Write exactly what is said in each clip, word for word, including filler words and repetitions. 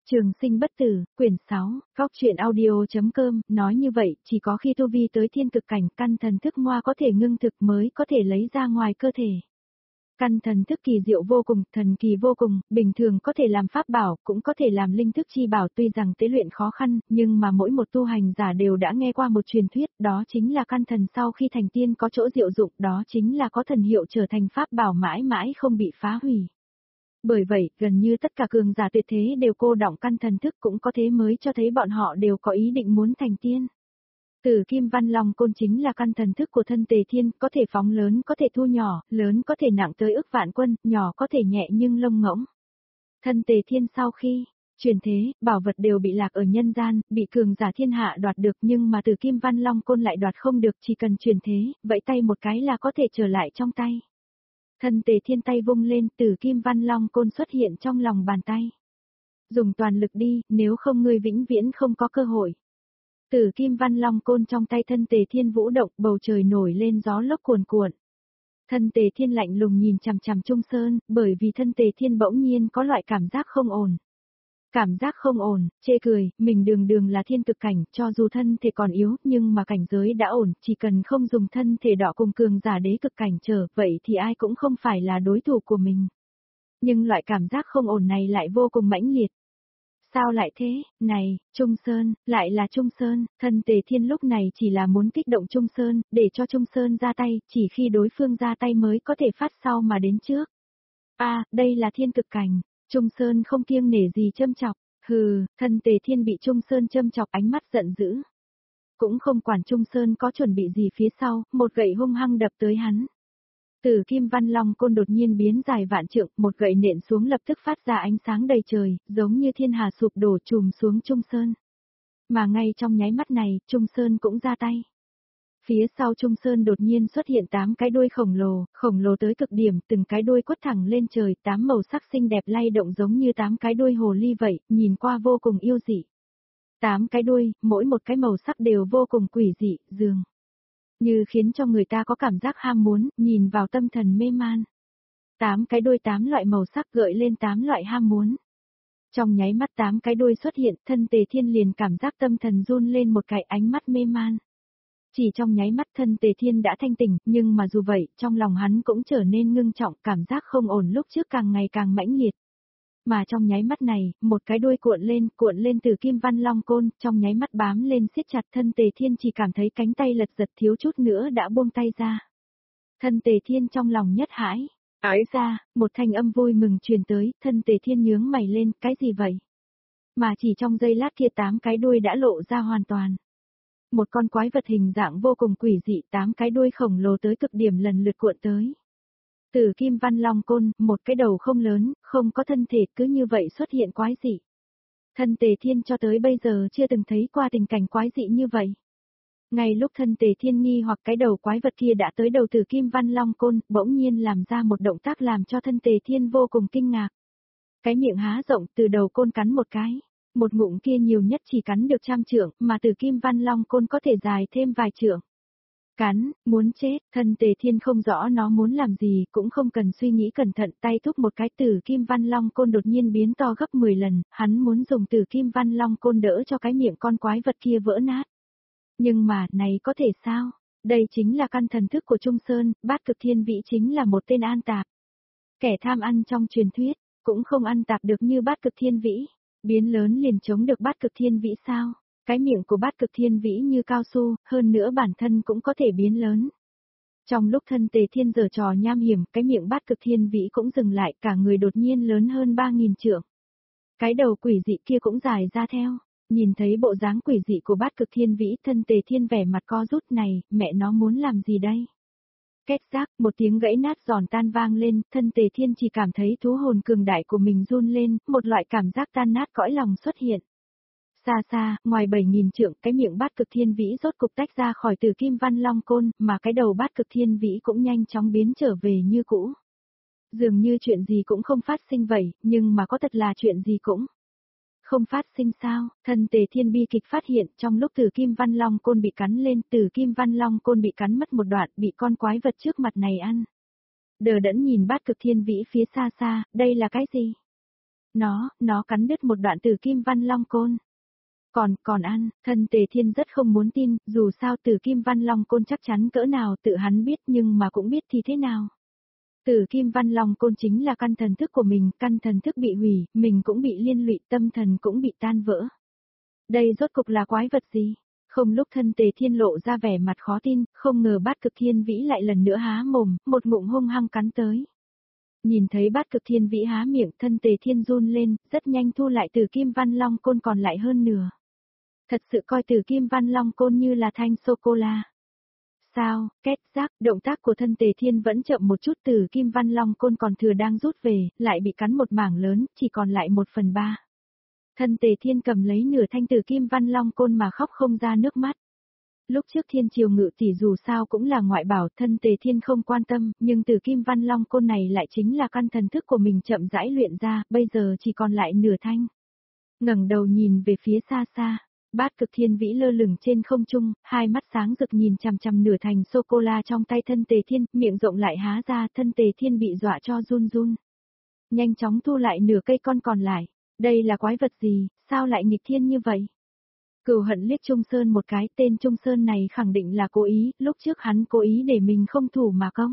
Trường sinh bất tử, quyển sáu, góc truyện audio.com, nói như vậy, chỉ có khi tu vi tới thiên cực cảnh, căn thần thức ngoa có thể ngưng thực mới có thể lấy ra ngoài cơ thể. Căn thần thức kỳ diệu vô cùng, thần kỳ vô cùng, bình thường có thể làm pháp bảo, cũng có thể làm linh thức chi bảo, tuy rằng tế luyện khó khăn, nhưng mà mỗi một tu hành giả đều đã nghe qua một truyền thuyết, đó chính là căn thần sau khi thành tiên có chỗ diệu dụng, đó chính là có thần hiệu trở thành pháp bảo mãi mãi không bị phá hủy. Bởi vậy, gần như tất cả cường giả tuyệt thế đều cô đọng căn thần thức, cũng có thế mới cho thấy bọn họ đều có ý định muốn thành tiên. Tử Kim Văn Long Côn chính là căn thần thức của thân Tề Thiên, có thể phóng lớn có thể thu nhỏ, lớn có thể nặng tới ức vạn quân, nhỏ có thể nhẹ nhưng lông ngỗng. Thân Tề Thiên sau khi truyền thế, bảo vật đều bị lạc ở nhân gian, bị cường giả thiên hạ đoạt được, nhưng mà Tử Kim Văn Long Côn lại đoạt không được, chỉ cần truyền thế, vẫy tay một cái là có thể trở lại trong tay. Thân Tề Thiên tay vung lên, Tử Kim Văn Long Côn xuất hiện trong lòng bàn tay. Dùng toàn lực đi, nếu không ngươi vĩnh viễn không có cơ hội. Tử Kim Văn Long Côn trong tay thân Tề Thiên vũ động, bầu trời nổi lên gió lốc cuồn cuộn. Thân Tề Thiên lạnh lùng nhìn chằm chằm Trung Sơn, bởi vì thân Tề Thiên bỗng nhiên có loại cảm giác không ổn. Cảm giác không ổn, chê cười, mình đường đường là thiên cực cảnh, cho dù thân thể còn yếu, nhưng mà cảnh giới đã ổn, chỉ cần không dùng thân thể đỏ cùng cường giả đế cực cảnh trở, vậy thì ai cũng không phải là đối thủ của mình. Nhưng loại cảm giác không ổn này lại vô cùng mãnh liệt. Sao lại thế, này, Trung Sơn, lại là Trung Sơn, thân Tề Thiên lúc này chỉ là muốn kích động Trung Sơn, để cho Trung Sơn ra tay, chỉ khi đối phương ra tay mới có thể phát sau mà đến trước. À, đây là thiên cực cảnh. Trung Sơn không kiêng nể gì châm chọc, hừ, thân Tề Thiên bị Trung Sơn châm chọc ánh mắt giận dữ. Cũng không quản Trung Sơn có chuẩn bị gì phía sau, một gậy hung hăng đập tới hắn. Tử Kim Văn Long Côn đột nhiên biến dài vạn trượng, một gậy nện xuống lập tức phát ra ánh sáng đầy trời, giống như thiên hà sụp đổ trùm xuống Trung Sơn. Mà ngay trong nháy mắt này, Trung Sơn cũng ra tay. Phía sau Trung Sơn đột nhiên xuất hiện tám cái đuôi khổng lồ, khổng lồ tới cực điểm, từng cái đuôi quất thẳng lên trời, tám màu sắc xinh đẹp lay động giống như tám cái đuôi hồ ly vậy, nhìn qua vô cùng yêu dị. Tám cái đuôi, mỗi một cái màu sắc đều vô cùng quỷ dị, dường như khiến cho người ta có cảm giác ham muốn, nhìn vào tâm thần mê man. Tám cái đuôi tám loại màu sắc gợi lên tám loại ham muốn. Trong nháy mắt tám cái đuôi xuất hiện, thân Tề Thiên liền cảm giác tâm thần run lên một cái, ánh mắt mê man. Chỉ trong nháy mắt thân Tề Thiên đã thanh tỉnh, nhưng mà dù vậy, trong lòng hắn cũng trở nên ngưng trọng, cảm giác không ổn lúc trước càng ngày càng mãnh liệt. Mà trong nháy mắt này, một cái đuôi cuộn lên, cuộn lên từ Kim Văn Long Côn, trong nháy mắt bám lên siết chặt thân Tề Thiên, chỉ cảm thấy cánh tay lật giật thiếu chút nữa đã buông tay ra. Thân Tề Thiên trong lòng nhất hãi, ái ra, một thanh âm vui mừng truyền tới, thân Tề Thiên nhướng mày lên, cái gì vậy? Mà chỉ trong giây lát kia tám cái đuôi đã lộ ra hoàn toàn. Một con quái vật hình dạng vô cùng quỷ dị, tám cái đuôi khổng lồ tới cực điểm lần lượt cuộn tới. Tử Kim Văn Long Côn, một cái đầu không lớn, không có thân thể, cứ như vậy xuất hiện quái dị. Thân Tề Thiên cho tới bây giờ chưa từng thấy qua tình cảnh quái dị như vậy. Ngay lúc thân Tề Thiên nghi hoặc cái đầu quái vật kia đã tới đầu Tử Kim Văn Long Côn, bỗng nhiên làm ra một động tác làm cho thân Tề Thiên vô cùng kinh ngạc. Cái miệng há rộng từ đầu côn cắn một cái. Một ngụm kia nhiều nhất chỉ cắn được trăm trượng, mà Tử Kim Văn Long Côn có thể dài thêm vài trượng. Cắn, muốn chết, thân Tề Thiên không rõ nó muốn làm gì, cũng không cần suy nghĩ cẩn thận, tay thúc một cái Tử Kim Văn Long Côn đột nhiên biến to gấp mười lần, hắn muốn dùng Tử Kim Văn Long Côn đỡ cho cái miệng con quái vật kia vỡ nát. Nhưng mà, này có thể sao? Đây chính là căn thần thức của Trung Sơn, Bát Cực Thiên Vĩ chính là một tên an tạp. Kẻ tham ăn trong truyền thuyết, cũng không ăn tạp được như Bát Cực Thiên Vĩ. Biến lớn liền chống được Bát Cực Thiên Vĩ sao? Cái miệng của Bát Cực Thiên Vĩ như cao su, hơn nữa bản thân cũng có thể biến lớn. Trong lúc thân Tề Thiên giở trò nham hiểm, cái miệng Bát Cực Thiên Vĩ cũng dừng lại, cả người đột nhiên lớn hơn ba nghìn trượng. Cái đầu quỷ dị kia cũng dài ra theo. Nhìn thấy bộ dáng quỷ dị của Bát Cực Thiên Vĩ, thân Tề Thiên vẻ mặt co rút này, mẹ nó muốn làm gì đây? Két rác, một tiếng gãy nát giòn tan vang lên, thân Tề Thiên chỉ cảm thấy thú hồn cường đại của mình run lên, một loại cảm giác tan nát cõi lòng xuất hiện. Xa xa, ngoài bảy nghìn trượng, cái miệng Bát Cực Thiên Vĩ rốt cục tách ra khỏi Tử Kim Văn Long Côn, mà cái đầu Bát Cực Thiên Vĩ cũng nhanh chóng biến trở về như cũ. Dường như chuyện gì cũng không phát sinh vậy, nhưng mà có thật là chuyện gì cũng không phát sinh sao? Thân Tề Thiên bi kịch phát hiện, trong lúc Tử Kim Văn Long Côn bị cắn lên, Tử Kim Văn Long Côn bị cắn mất một đoạn, bị con quái vật trước mặt này ăn. Đờ đẫn nhìn Bát Cực Thiên Vĩ phía xa xa, đây là cái gì? Nó, nó cắn đứt một đoạn Tử Kim Văn Long Côn. Còn, còn ăn, thân Tề Thiên rất không muốn tin, dù sao Tử Kim Văn Long Côn chắc chắn cỡ nào tự hắn biết nhưng mà cũng biết thì thế nào. Tử Kim Văn Long Côn chính là căn thần thức của mình, căn thần thức bị hủy, mình cũng bị liên lụy, tâm thần cũng bị tan vỡ. Đây rốt cục là quái vật gì? Không lúc thân Tề Thiên lộ ra vẻ mặt khó tin, không ngờ Bát Cực Thiên Vĩ lại lần nữa há mồm, một ngụm hung hăng cắn tới. Nhìn thấy Bát Cực Thiên Vĩ há miệng, thân Tề Thiên run lên, rất nhanh thu lại Tử Kim Văn Long Côn còn lại hơn nửa. Thật sự coi Tử Kim Văn Long Côn như là thanh sô-cô-la. Sao, két giác, động tác của thân Tề Thiên vẫn chậm một chút, Tử Kim Văn Long Côn còn thừa đang rút về, lại bị cắn một mảng lớn, chỉ còn lại một phần ba. Thân Tề Thiên cầm lấy nửa thanh Tử Kim Văn Long Côn mà khóc không ra nước mắt. Lúc trước Thiên Triều Ngự tỷ dù sao cũng là ngoại bảo, thân Tề Thiên không quan tâm, nhưng Tử Kim Văn Long Côn này lại chính là căn thần thức của mình chậm rãi luyện ra, bây giờ chỉ còn lại nửa thanh. Ngẩng đầu nhìn về phía xa xa, Bát Cực Thiên Vĩ lơ lửng trên không trung, hai mắt sáng rực nhìn chằm chằm nửa thành sô-cô-la trong tay thân Tề Thiên, miệng rộng lại há ra, thân Tề Thiên bị dọa cho run run. Nhanh chóng thu lại nửa cây con còn lại. Đây là quái vật gì, sao lại nghịch thiên như vậy? Cửu Hận liếc Trung Sơn một cái, tên Trung Sơn này khẳng định là cố ý, lúc trước hắn cố ý để mình không thủ mà công.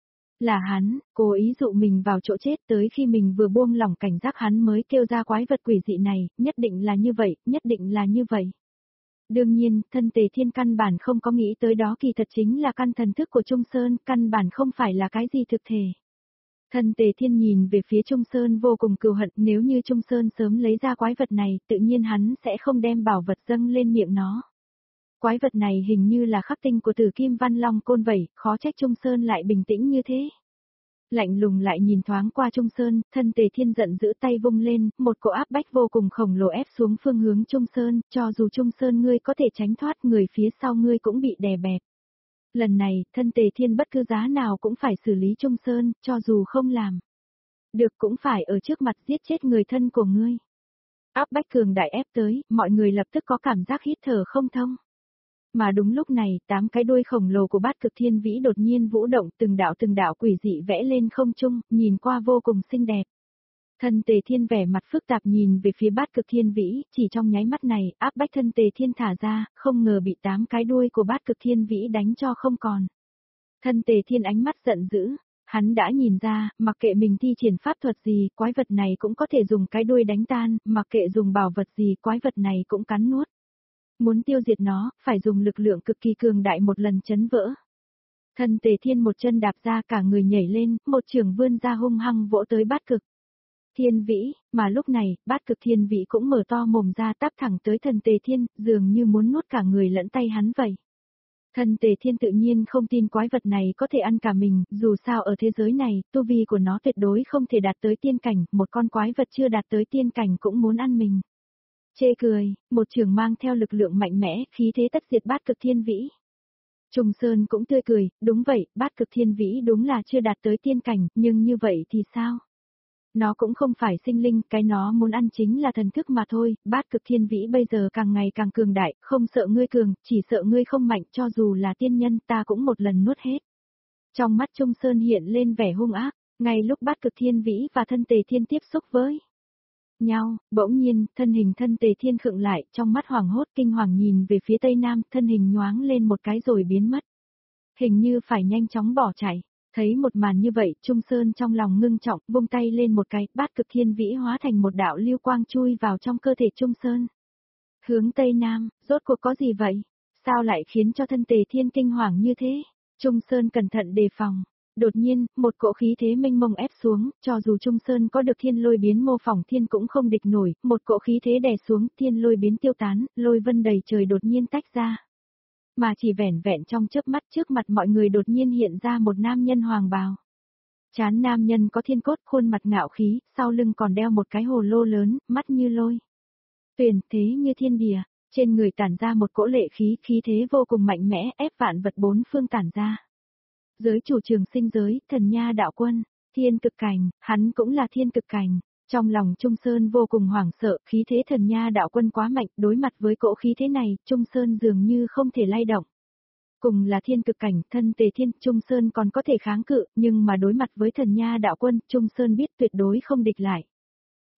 Là hắn, cố ý dụ mình vào chỗ chết, tới khi mình vừa buông lỏng cảnh giác hắn mới kêu ra quái vật quỷ dị này, nhất định là như vậy, nhất định là như vậy. Đương nhiên, thân Tề Thiên căn bản không có nghĩ tới đó, kỳ thật chính là căn thần thức của Trung Sơn, căn bản không phải là cái gì thực thể. Thân Tề Thiên nhìn về phía Trung Sơn vô cùng cừu hận, nếu như Trung Sơn sớm lấy ra quái vật này, tự nhiên hắn sẽ không đem bảo vật dâng lên miệng nó. Quái vật này hình như là khắc tinh của Tử Kim Văn Long Côn vậy, khó trách Trung Sơn lại bình tĩnh như thế. Lạnh lùng lại nhìn thoáng qua Trung Sơn, thân Tề Thiên giận giữ tay vung lên, một cỗ áp bách vô cùng khổng lồ ép xuống phương hướng Trung Sơn, cho dù Trung Sơn ngươi có thể tránh thoát, người phía sau ngươi cũng bị đè bẹp. Lần này, thân Tề Thiên bất cứ giá nào cũng phải xử lý Trung Sơn, cho dù không làm được cũng phải ở trước mặt giết chết người thân của ngươi. Áp bách cường đại ép tới, mọi người lập tức có cảm giác hít thở không thông. Mà đúng lúc này, tám cái đuôi khổng lồ của Bát Cực Thiên Vĩ đột nhiên vũ động, từng đạo từng đạo quỷ dị vẽ lên không trung, nhìn qua vô cùng xinh đẹp. Thân Tề Thiên vẻ mặt phức tạp nhìn về phía Bát Cực Thiên Vĩ, chỉ trong nháy mắt này, áp bách thân Tề Thiên thả ra, không ngờ bị tám cái đuôi của Bát Cực Thiên Vĩ đánh cho không còn. Thân Tề Thiên ánh mắt giận dữ, hắn đã nhìn ra, mặc kệ mình thi triển pháp thuật gì, quái vật này cũng có thể dùng cái đuôi đánh tan, mặc kệ dùng bảo vật gì, quái vật này cũng cắn nuốt. Muốn tiêu diệt nó, phải dùng lực lượng cực kỳ cường đại một lần chấn vỡ. Thân Tề Thiên một chân đạp ra, cả người nhảy lên, một trường vươn ra hung hăng vỗ tới Bát Cực Thiên Vĩ, mà lúc này, Bát Cực Thiên Vĩ cũng mở to mồm ra táp thẳng tới thân Tề Thiên, dường như muốn nuốt cả người lẫn tay hắn vậy. Thân Tề Thiên tự nhiên không tin quái vật này có thể ăn cả mình, dù sao ở thế giới này, tu vi của nó tuyệt đối không thể đạt tới tiên cảnh, một con quái vật chưa đạt tới tiên cảnh cũng muốn ăn mình. Chê cười, một trường mang theo lực lượng mạnh mẽ, khí thế tất diệt Bát Cực Thiên Vĩ. Trung Sơn cũng tươi cười, đúng vậy, Bát Cực Thiên Vĩ đúng là chưa đạt tới tiên cảnh, nhưng như vậy thì sao? Nó cũng không phải sinh linh, cái nó muốn ăn chính là thần thức mà thôi, Bát Cực Thiên Vĩ bây giờ càng ngày càng cường đại, không sợ ngươi cường, chỉ sợ ngươi không mạnh, cho dù là tiên nhân ta cũng một lần nuốt hết. Trong mắt Trung Sơn hiện lên vẻ hung ác, ngay lúc Bát Cực Thiên Vĩ và thân Tề Thiên tiếp xúc với nhau, bỗng nhiên, thân hình thân Tề Thiên khựng lại, trong mắt hoảng hốt kinh hoàng nhìn về phía tây nam, thân hình nhoáng lên một cái rồi biến mất. Hình như phải nhanh chóng bỏ chạy. Thấy một màn như vậy, Trung Sơn trong lòng ngưng trọng, vung tay lên một cái, Bát Cực Thiên Vĩ hóa thành một đạo lưu quang chui vào trong cơ thể Trung Sơn. Hướng tây nam, rốt cuộc có gì vậy? Sao lại khiến cho thân Tề Thiên kinh hoàng như thế? Trung Sơn cẩn thận đề phòng. Đột nhiên, một cỗ khí thế mênh mông ép xuống, cho dù Trung Sơn có được thiên lôi biến mô phỏng thiên cũng không địch nổi, một cỗ khí thế đè xuống, thiên lôi biến tiêu tán, lôi vân đầy trời đột nhiên tách ra. Mà chỉ vẻn vẹn trong chớp mắt trước mặt mọi người đột nhiên hiện ra một nam nhân hoàng bào. Trán nam nhân có thiên cốt, khuôn mặt ngạo khí, sau lưng còn đeo một cái hồ lô lớn, mắt như lôi. Tuyển thế như thiên địa, trên người tản ra một cỗ lệ khí, khí thế vô cùng mạnh mẽ, ép vạn vật bốn phương tản ra. Giới chủ trường sinh giới, thần nha đạo quân, thiên cực cảnh, hắn cũng là thiên cực cảnh. Trong lòng Trung Sơn vô cùng hoảng sợ, khí thế thần nha đạo quân quá mạnh, đối mặt với cỗ khí thế này, Trung Sơn dường như không thể lay động. Cùng là thiên cực cảnh, thân Tề Thiên, Trung Sơn còn có thể kháng cự, nhưng mà đối mặt với thần nha đạo quân, Trung Sơn biết tuyệt đối không địch lại.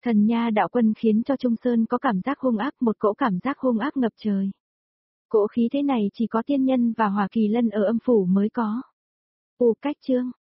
Thần nha đạo quân khiến cho Trung Sơn có cảm giác hung ác, một cỗ cảm giác hung ác ngập trời. Cỗ khí thế này chỉ có tiên nhân và Hỏa Kỳ Lân ở âm phủ mới có. U cách chương.